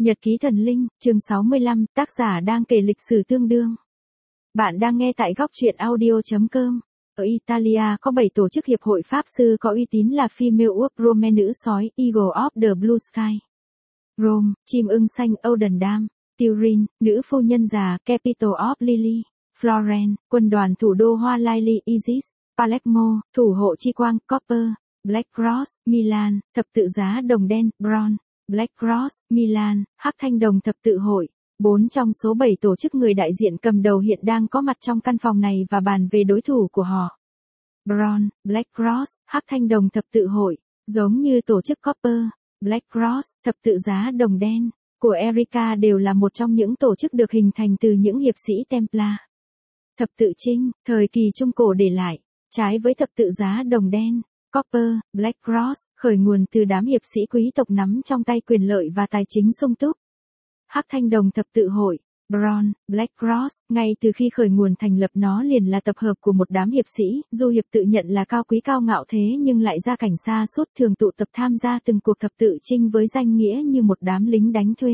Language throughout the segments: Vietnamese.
Nhật ký thần linh, chương 65, tác giả đang kể lịch sử tương đương. Bạn đang nghe tại góc truyện audio.com. Ở Italia có 7 tổ chức hiệp hội pháp sư có uy tín là Female of Rome nữ sói, Eagle of the Blue Sky. Rome, chim ưng xanh Oden Dam. Turin, nữ phu nhân già, Capital of Lily. Florence, quân đoàn thủ đô hoa Lily Isis. Palermo, thủ hộ chi quang, Copper. Black Cross, Milan, thập tự giá đồng đen, Bronze. Black Cross, Milan, Hắc Thanh Đồng thập tự hội. 4 trong số 7 tổ chức người đại diện cầm đầu hiện đang có mặt trong căn phòng này và bàn về đối thủ của họ. Bronze, Black Cross, Hắc Thanh Đồng thập tự hội, giống như tổ chức Copper, Black Cross, thập tự giá đồng đen, của Erica đều là một trong những tổ chức được hình thành từ những hiệp sĩ Templar. Thập tự chinh, thời kỳ Trung Cổ để lại, trái với thập tự giá đồng đen. Copper, Black Cross, khởi nguồn từ đám hiệp sĩ quý tộc nắm trong tay quyền lợi và tài chính sung túc. Hắc Thanh Đồng thập tự hội, Bronze, Black Cross, ngay từ khi khởi nguồn thành lập nó liền là tập hợp của một đám hiệp sĩ, dù hiệp tự nhận là cao quý cao ngạo thế nhưng lại ra cảnh xa suốt thường tụ tập tham gia từng cuộc thập tự chinh với danh nghĩa như một đám lính đánh thuê.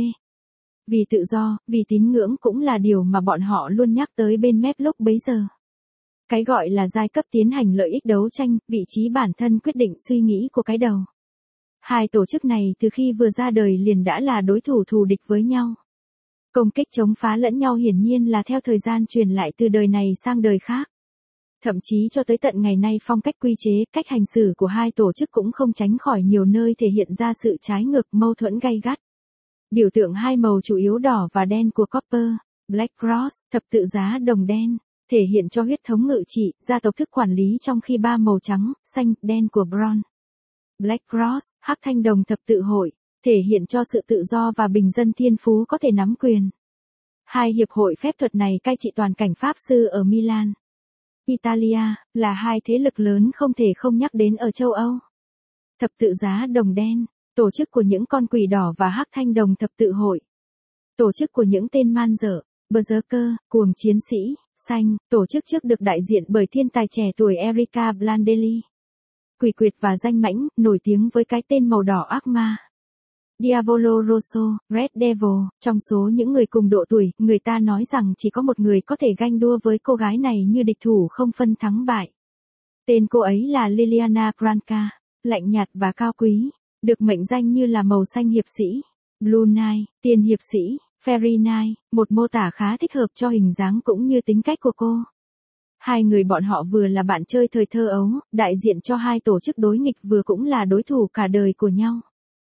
Vì tự do, vì tín ngưỡng cũng là điều mà bọn họ luôn nhắc tới bên mép lúc bấy giờ. Cái gọi là giai cấp tiến hành lợi ích đấu tranh, vị trí bản thân quyết định suy nghĩ của cái đầu. Hai tổ chức này từ khi vừa ra đời liền đã là đối thủ thù địch với nhau. Công kích chống phá lẫn nhau hiển nhiên là theo thời gian truyền lại từ đời này sang đời khác. Thậm chí cho tới tận ngày nay phong cách quy chế, cách hành xử của hai tổ chức cũng không tránh khỏi nhiều nơi thể hiện ra sự trái ngược mâu thuẫn gay gắt. Biểu tượng hai màu chủ yếu đỏ và đen của Copper, Black Cross, thập tự giá đồng đen, thể hiện cho huyết thống ngự trị, gia tộc thức quản lý trong khi ba màu trắng, xanh, đen của Bronze. Black Cross, Hắc Thanh Đồng thập tự hội, thể hiện cho sự tự do và bình dân thiên phú có thể nắm quyền. Hai hiệp hội phép thuật này cai trị toàn cảnh pháp sư ở Milan, Italia, là hai thế lực lớn không thể không nhắc đến ở châu Âu. Thập tự giá đồng đen, tổ chức của những con quỷ đỏ và Hắc Thanh Đồng thập tự hội. Tổ chức của những tên man dợ, berserker, cuồng chiến sĩ, xanh, tổ chức trước được đại diện bởi thiên tài trẻ tuổi Erica Blandelli. Quỷ quyệt và danh mãnh, nổi tiếng với cái tên màu đỏ ác ma. Diavolo Rosso, Red Devil, trong số những người cùng độ tuổi, người ta nói rằng chỉ có một người có thể ganh đua với cô gái này như địch thủ không phân thắng bại. Tên cô ấy là Liliana Branca, lạnh nhạt và cao quý, được mệnh danh như là màu xanh hiệp sĩ. Blue Knight, tiền hiệp sĩ. Fairy Knight, một mô tả khá thích hợp cho hình dáng cũng như tính cách của cô. Hai người bọn họ vừa là bạn chơi thời thơ ấu, đại diện cho hai tổ chức đối nghịch vừa cũng là đối thủ cả đời của nhau.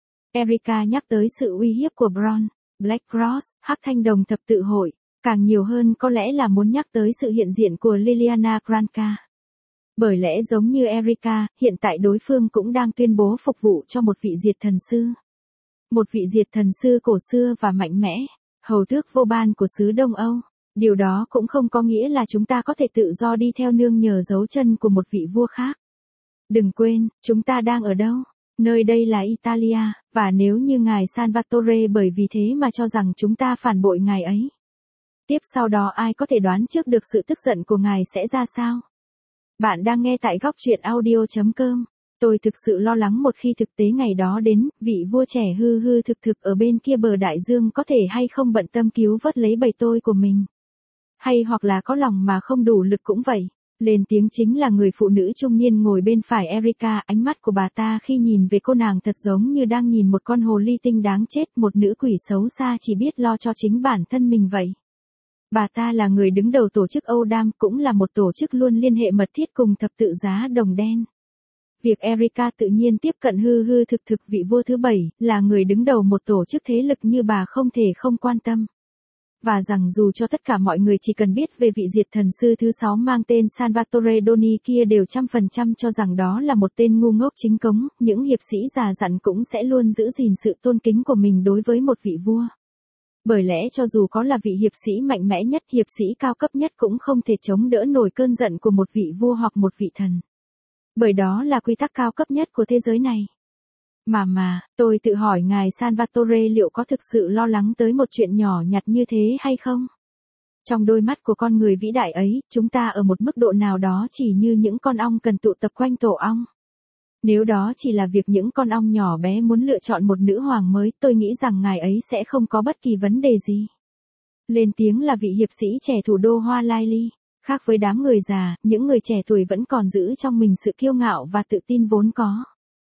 Erica nhắc tới sự uy hiếp của Bronze, Black Cross, Hắc Thanh Đồng thập tự hội, càng nhiều hơn có lẽ là muốn nhắc tới sự hiện diện của Liliana Branca. Bởi lẽ giống như Erica, hiện tại đối phương cũng đang tuyên bố phục vụ cho một vị diệt thần sư. Một vị diệt thần sư cổ xưa và mạnh mẽ, hầu tước vô ban của xứ Đông Âu. Điều đó cũng không có nghĩa là chúng ta có thể tự do đi theo nương nhờ dấu chân của một vị vua khác. Đừng quên, chúng ta đang ở đâu? Nơi đây là Italia, và nếu như ngài Salvatore bởi vì thế mà cho rằng chúng ta phản bội ngài ấy. Tiếp sau đó ai có thể đoán trước được sự tức giận của ngài sẽ ra sao? Bạn đang nghe tại góc truyện audio.com. Tôi thực sự lo lắng một khi thực tế ngày đó đến, vị vua trẻ hư hư thực thực ở bên kia bờ đại dương có thể hay không bận tâm cứu vớt lấy bầy tôi của mình. Hay hoặc là có lòng mà không đủ lực cũng vậy. Lên tiếng chính là người phụ nữ trung niên ngồi bên phải Erica, ánh mắt của bà ta khi nhìn về cô nàng thật giống như đang nhìn một con hồ ly tinh đáng chết, một nữ quỷ xấu xa chỉ biết lo cho chính bản thân mình vậy. Bà ta là người đứng đầu tổ chức Âu Đam, cũng là một tổ chức luôn liên hệ mật thiết cùng thập tự giá đồng đen. Việc Erica tự nhiên tiếp cận hư hư thực thực vị vua thứ 7, là người đứng đầu một tổ chức thế lực như bà không thể không quan tâm. Và rằng dù cho tất cả mọi người chỉ cần biết về vị diệt thần sư thứ 6 mang tên Salvatore Doni kia đều 100% cho rằng đó là một tên ngu ngốc chính cống, những hiệp sĩ già dặn cũng sẽ luôn giữ gìn sự tôn kính của mình đối với một vị vua. Bởi lẽ cho dù có là vị hiệp sĩ mạnh mẽ nhất, hiệp sĩ cao cấp nhất cũng không thể chống đỡ nổi cơn giận của một vị vua hoặc một vị thần. Bởi đó là quy tắc cao cấp nhất của thế giới này. Tôi tự hỏi ngài Salvatore liệu có thực sự lo lắng tới một chuyện nhỏ nhặt như thế hay không? Trong đôi mắt của con người vĩ đại ấy, chúng ta ở một mức độ nào đó chỉ như những con ong cần tụ tập quanh tổ ong. Nếu đó chỉ là việc những con ong nhỏ bé muốn lựa chọn một nữ hoàng mới, tôi nghĩ rằng ngài ấy sẽ không có bất kỳ vấn đề gì. Lên tiếng là vị hiệp sĩ trẻ thủ đô Hoa Lai Ly. Khác với đám người già, những người trẻ tuổi vẫn còn giữ trong mình sự kiêu ngạo và tự tin vốn có.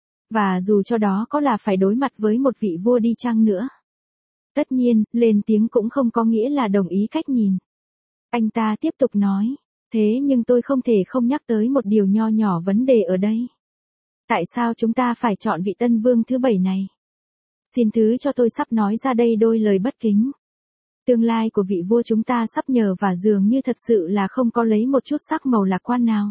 Và dù cho đó có là phải đối mặt với một vị vua đi chăng nữa. Tất nhiên, lên tiếng cũng không có nghĩa là đồng ý cách nhìn. Anh ta tiếp tục nói, thế nhưng tôi không thể không nhắc tới một điều nho nhỏ vấn đề ở đây. Tại sao chúng ta phải chọn vị tân vương thứ 7 này? Xin thứ cho tôi sắp nói ra đây đôi lời bất kính. Tương lai của vị vua chúng ta sắp nhờ và dường như thật sự là không có lấy một chút sắc màu lạc quan nào.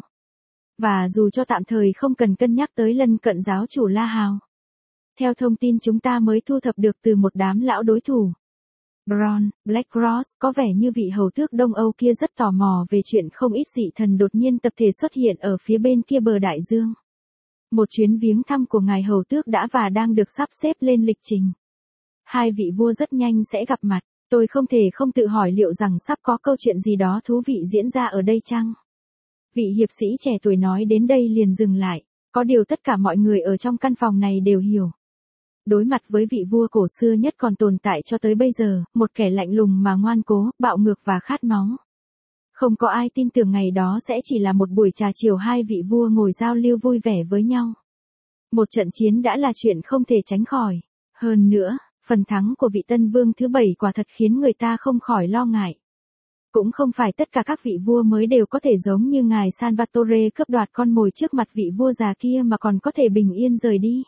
Và dù cho tạm thời không cần cân nhắc tới lân cận giáo chủ La Hào. Theo thông tin chúng ta mới thu thập được từ một đám lão đối thủ. Bron, Blackcross có vẻ như vị hầu tước Đông Âu kia rất tò mò về chuyện không ít dị thần đột nhiên tập thể xuất hiện ở phía bên kia bờ đại dương. Một chuyến viếng thăm của ngài hầu tước đã và đang được sắp xếp lên lịch trình. Hai vị vua rất nhanh sẽ gặp mặt. Tôi không thể không tự hỏi liệu rằng sắp có câu chuyện gì đó thú vị diễn ra ở đây chăng? Vị hiệp sĩ trẻ tuổi nói đến đây liền dừng lại. Có điều tất cả mọi người ở trong căn phòng này đều hiểu. Đối mặt với vị vua cổ xưa nhất còn tồn tại cho tới bây giờ, một kẻ lạnh lùng mà ngoan cố, bạo ngược và khát máu. Không có ai tin tưởng ngày đó sẽ chỉ là một buổi trà chiều hai vị vua ngồi giao lưu vui vẻ với nhau. Một trận chiến đã là chuyện không thể tránh khỏi. Hơn nữa, phần thắng của vị tân vương thứ 7 quả thật khiến người ta không khỏi lo ngại. Cũng không phải tất cả các vị vua mới đều có thể giống như ngài Salvatore cướp đoạt con mồi trước mặt vị vua già kia mà còn có thể bình yên rời đi.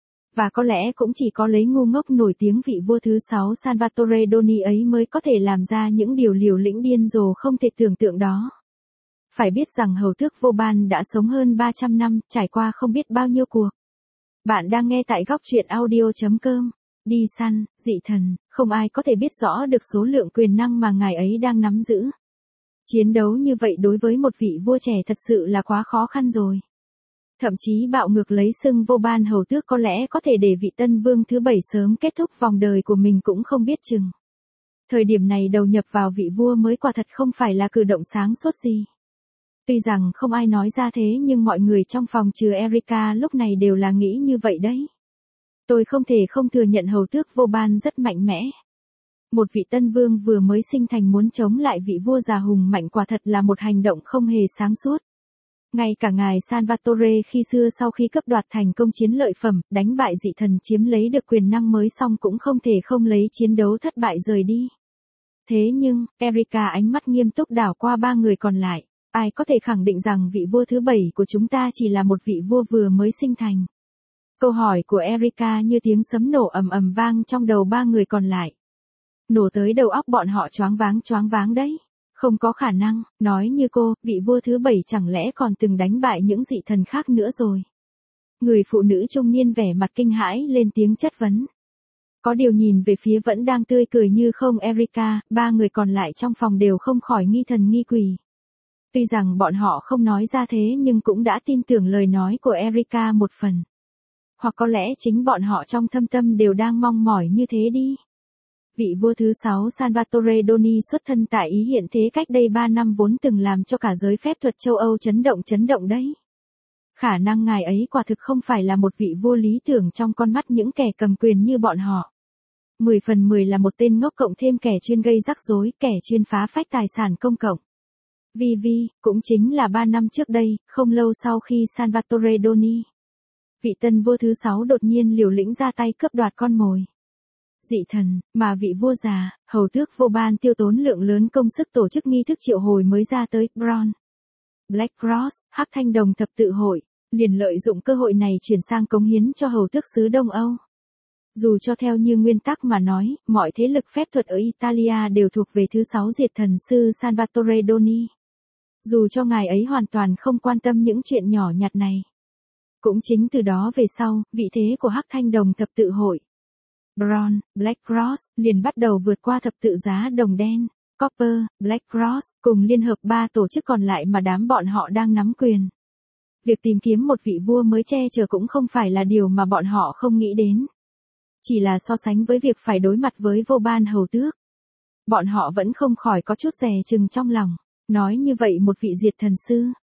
Và có lẽ cũng chỉ có lấy ngu ngốc nổi tiếng vị vua thứ 6 Salvatore Doni ấy mới có thể làm ra những điều liều lĩnh điên rồ không thể tưởng tượng đó. Phải biết rằng hầu tước Vauban đã sống hơn 300 năm, trải qua không biết bao nhiêu cuộc. Bạn đang nghe tại góc truyện audio.com. Đi săn, dị thần, không ai có thể biết rõ được số lượng quyền năng mà ngài ấy đang nắm giữ. Chiến đấu như vậy đối với một vị vua trẻ thật sự là quá khó khăn rồi. Thậm chí bạo ngược lấy xưng Vauban hầu tước có lẽ có thể để vị tân vương thứ 7 sớm kết thúc vòng đời của mình cũng không biết chừng. Thời điểm này đầu nhập vào vị vua mới quả thật không phải là cử động sáng suốt gì. Tuy rằng không ai nói ra thế nhưng mọi người trong phòng trừ Erika lúc này đều là nghĩ như vậy đấy. Tôi không thể không thừa nhận hầu tước Vauban rất mạnh mẽ. Một vị tân vương vừa mới sinh thành muốn chống lại vị vua già hùng mạnh quả thật là một hành động không hề sáng suốt. Ngay cả ngài Salvatore khi xưa sau khi cướp đoạt thành công chiến lợi phẩm, đánh bại dị thần chiếm lấy được quyền năng mới xong cũng không thể không lấy chiến đấu thất bại rời đi. Thế nhưng, Erika ánh mắt nghiêm túc đảo qua ba người còn lại. Ai có thể khẳng định rằng vị vua thứ 7 của chúng ta chỉ là một vị vua vừa mới sinh thành? Câu hỏi của Erika như tiếng sấm nổ ầm ầm vang trong đầu ba người còn lại. Nổ tới đầu óc bọn họ choáng váng đấy. Không có khả năng, nói như cô, vị vua thứ 7 chẳng lẽ còn từng đánh bại những dị thần khác nữa rồi. Người phụ nữ trung niên vẻ mặt kinh hãi lên tiếng chất vấn. Có điều nhìn về phía vẫn đang tươi cười như không Erika, ba người còn lại trong phòng đều không khỏi nghi thần nghi quỷ. Tuy rằng bọn họ không nói ra thế nhưng cũng đã tin tưởng lời nói của Erika một phần. Hoặc có lẽ chính bọn họ trong thâm tâm đều đang mong mỏi như thế đi. Vị vua thứ 6 Salvatore Doni xuất thân tại Ý hiện thế cách đây 3 năm vốn từng làm cho cả giới phép thuật châu Âu chấn động đấy. Khả năng ngài ấy quả thực không phải là một vị vua lý tưởng trong con mắt những kẻ cầm quyền như bọn họ. 10 phần 10 là một tên ngốc cộng thêm kẻ chuyên gây rắc rối, kẻ chuyên phá phách tài sản công cộng. Vì, cũng chính là 3 năm trước đây, không lâu sau khi Salvatore Doni, vị tân vua thứ 6 đột nhiên liều lĩnh ra tay cướp đoạt con mồi. Dị thần, mà vị vua già, hầu tước Vauban tiêu tốn lượng lớn công sức tổ chức nghi thức triệu hồi mới ra tới, Bron, Blackcross, Hắc Thanh Đồng thập tự hội, liền lợi dụng cơ hội này chuyển sang cống hiến cho hầu tước xứ Đông Âu. Dù cho theo như nguyên tắc mà nói, mọi thế lực phép thuật ở Italia đều thuộc về thứ 6 diệt thần sư Salvatore Doni. Dù cho ngài ấy hoàn toàn không quan tâm những chuyện nhỏ nhặt này. Cũng chính từ đó về sau, vị thế của Hắc Thanh Đồng thập tự hội, Bron, Blackcross, liền bắt đầu vượt qua thập tự giá đồng đen, Copper, Blackcross, cùng liên hợp 3 tổ chức còn lại mà đám bọn họ đang nắm quyền. Việc tìm kiếm một vị vua mới che chở cũng không phải là điều mà bọn họ không nghĩ đến. Chỉ là so sánh với việc phải đối mặt với Vauban hầu tước. Bọn họ vẫn không khỏi có chút dè chừng trong lòng. Nói như vậy một vị diệt thần sư,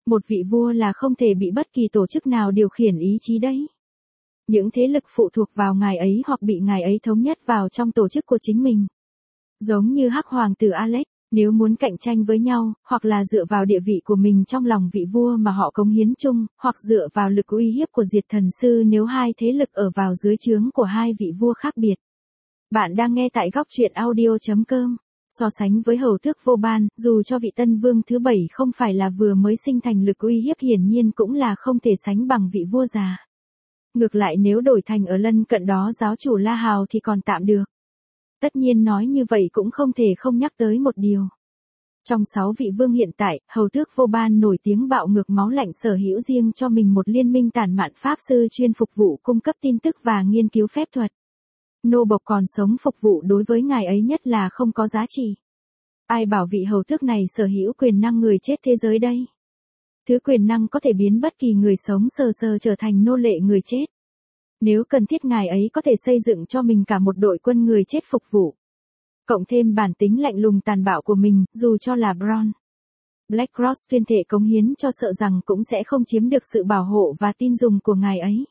Một vị vua là không thể bị bất kỳ tổ chức nào điều khiển ý chí đấy. Những thế lực phụ thuộc vào ngài ấy hoặc bị ngài ấy thống nhất vào trong tổ chức của chính mình. Giống như Hắc Hoàng tử Alex, nếu muốn cạnh tranh với nhau, hoặc là dựa vào địa vị của mình trong lòng vị vua mà họ cống hiến chung, hoặc dựa vào lực uy hiếp của diệt thần sư nếu hai thế lực ở vào dưới trướng của hai vị vua khác biệt. Bạn đang nghe tại góc truyện audio.com. So sánh với hầu tước vô ban, dù cho vị tân vương thứ 7 không phải là vừa mới sinh thành lực uy hiếp hiển nhiên cũng là không thể sánh bằng vị vua già. Ngược lại nếu đổi thành ở lân cận đó giáo chủ La Hào thì còn tạm được. Tất nhiên nói như vậy cũng không thể không nhắc tới một điều. Trong 6 vị vương hiện tại, hầu tước vô ban nổi tiếng bạo ngược máu lạnh sở hữu riêng cho mình một liên minh tản mạn pháp sư chuyên phục vụ cung cấp tin tức và nghiên cứu phép thuật. Nô bộc còn sống phục vụ đối với ngài ấy nhất là không có giá trị. Ai bảo vị hầu tước này sở hữu quyền năng người chết thế giới đây? Thứ quyền năng có thể biến bất kỳ người sống sờ sờ trở thành nô lệ người chết. Nếu cần thiết ngài ấy có thể xây dựng cho mình cả một đội quân người chết phục vụ. Cộng thêm bản tính lạnh lùng tàn bạo của mình, dù cho là Bron. Black Cross tuyên thệ cống hiến cho sợ rằng cũng sẽ không chiếm được sự bảo hộ và tin dùng của ngài ấy.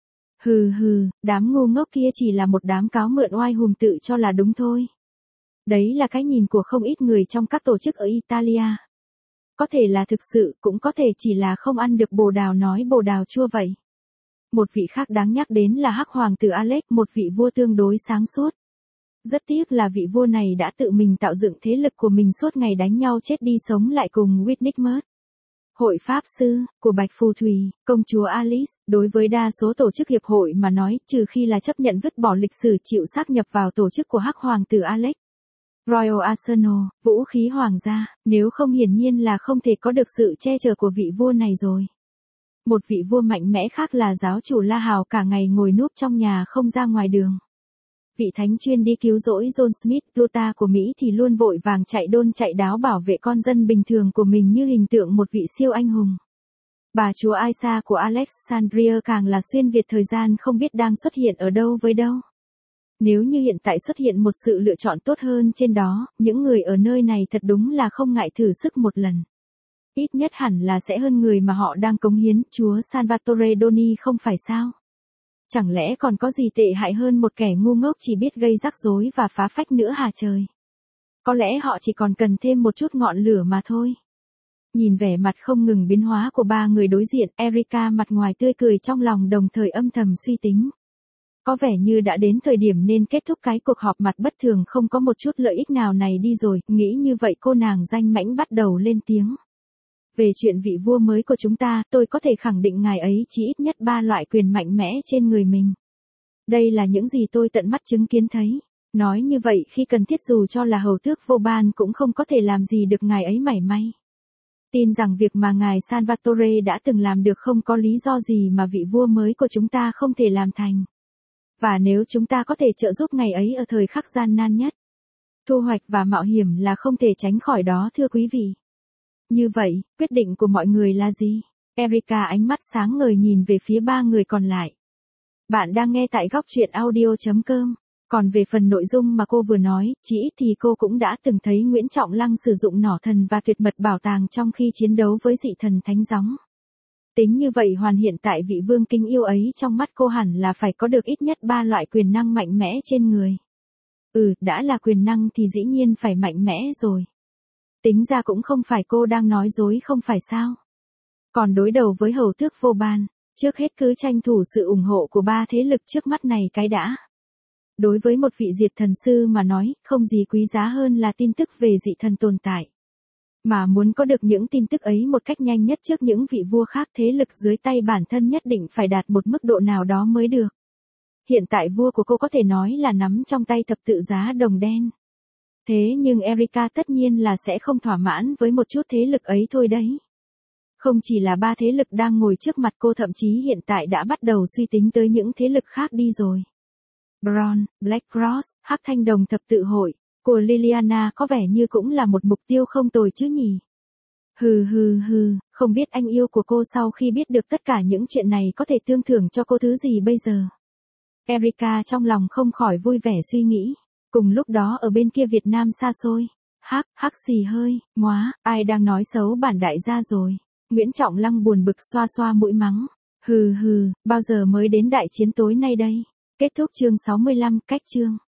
Hừ hừ, đám ngu ngốc kia chỉ là một đám cáo mượn oai hùm tự cho là đúng thôi. Đấy là cái nhìn của không ít người trong các tổ chức ở Italia. Có thể là thực sự, cũng có thể chỉ là không ăn được bồ đào nói bồ đào chua vậy. Một vị khác đáng nhắc đến là Hắc Hoàng tử Alex, một vị vua tương đối sáng suốt. Rất tiếc là vị vua này đã tự mình tạo dựng thế lực của mình suốt ngày đánh nhau chết đi sống lại cùng Witnigmert. Hội Pháp Sư, của Bạch Phù Thủy, công chúa Alice, đối với đa số tổ chức hiệp hội mà nói, trừ khi là chấp nhận vứt bỏ lịch sử chịu sáp nhập vào tổ chức của Hắc Hoàng tử Alex. Royal Arsenal, vũ khí hoàng gia, nếu không hiển nhiên là không thể có được sự che chở của vị vua này rồi. Một vị vua mạnh mẽ khác là giáo chủ La Hào cả ngày ngồi núp trong nhà không ra ngoài đường. Vị thánh chuyên đi cứu rỗi John Smith, Luther của Mỹ thì luôn vội vàng chạy đôn chạy đáo bảo vệ con dân bình thường của mình như hình tượng một vị siêu anh hùng. Bà chúa Aisa của Alexandria càng là xuyên Việt thời gian không biết đang xuất hiện ở đâu với đâu. Nếu như hiện tại xuất hiện một sự lựa chọn tốt hơn trên đó, những người ở nơi này thật đúng là không ngại thử sức một lần. Ít nhất hẳn là sẽ hơn người mà họ đang cống hiến, chúa Salvatore Doni không phải sao? Chẳng lẽ còn có gì tệ hại hơn một kẻ ngu ngốc chỉ biết gây rắc rối và phá phách nữa hả trời? Có lẽ họ chỉ còn cần thêm một chút ngọn lửa mà thôi. Nhìn vẻ mặt không ngừng biến hóa của ba người đối diện, Erica mặt ngoài tươi cười trong lòng đồng thời âm thầm suy tính. Có vẻ như đã đến thời điểm nên kết thúc cái cuộc họp mặt bất thường không có một chút lợi ích nào này đi rồi, nghĩ như vậy cô nàng danh mãnh bắt đầu lên tiếng. Về chuyện vị vua mới của chúng ta, tôi có thể khẳng định ngài ấy chỉ ít nhất 3 loại quyền mạnh mẽ trên người mình. Đây là những gì tôi tận mắt chứng kiến thấy. Nói như vậy khi cần thiết dù cho là hầu tước vô ban cũng không có thể làm gì được ngài ấy mảy may. Tin rằng việc mà ngài Salvatore đã từng làm được không có lý do gì mà vị vua mới của chúng ta không thể làm thành. Và nếu chúng ta có thể trợ giúp ngài ấy ở thời khắc gian nan nhất, thu hoạch và mạo hiểm là không thể tránh khỏi đó thưa quý vị. Như vậy, quyết định của mọi người là gì? Erica ánh mắt sáng ngời nhìn về phía ba người còn lại. Bạn đang nghe tại góc truyện audio.com. Còn về phần nội dung mà cô vừa nói, chỉ ít thì cô cũng đã từng thấy Nguyễn Trọng Lăng sử dụng nỏ thần và tuyệt mật bảo tàng trong khi chiến đấu với dị thần thánh gióng. Tính như vậy hoàn hiện tại vị vương kính yêu ấy trong mắt cô hẳn là phải có được ít nhất 3 loại quyền năng mạnh mẽ trên người. Đã là quyền năng thì dĩ nhiên phải mạnh mẽ rồi. Tính ra cũng không phải cô đang nói dối không phải sao. Còn đối đầu với hầu tước vô ban, trước hết cứ tranh thủ sự ủng hộ của ba thế lực trước mắt này cái đã. Đối với một vị diệt thần sư mà nói, không gì quý giá hơn là tin tức về dị thần tồn tại. Mà muốn có được những tin tức ấy một cách nhanh nhất trước những vị vua khác thế lực dưới tay bản thân nhất định phải đạt một mức độ nào đó mới được. Hiện tại vua của cô có thể nói là nắm trong tay thập tự giá đồng đen. Thế nhưng Erica tất nhiên là sẽ không thỏa mãn với một chút thế lực ấy thôi đấy. Không chỉ là ba thế lực đang ngồi trước mặt cô thậm chí hiện tại đã bắt đầu suy tính tới những thế lực khác đi rồi. Bron, Black Cross, Hắc Thanh Đồng thập tự hội, của Liliana có vẻ như cũng là một mục tiêu không tồi chứ nhỉ. Hừ, không biết anh yêu của cô sau khi biết được tất cả những chuyện này có thể tương thưởng cho cô thứ gì bây giờ. Erica trong lòng không khỏi vui vẻ suy nghĩ. Cùng lúc đó ở bên kia Việt Nam xa xôi. Hắc xì hơi, móa, ai đang nói xấu bản đại gia rồi. Nguyễn Trọng Lăng buồn bực xoa xoa mũi mắng. Hừ hừ, bao giờ mới đến đại chiến tối nay đây? Kết thúc chương 65, cách chương.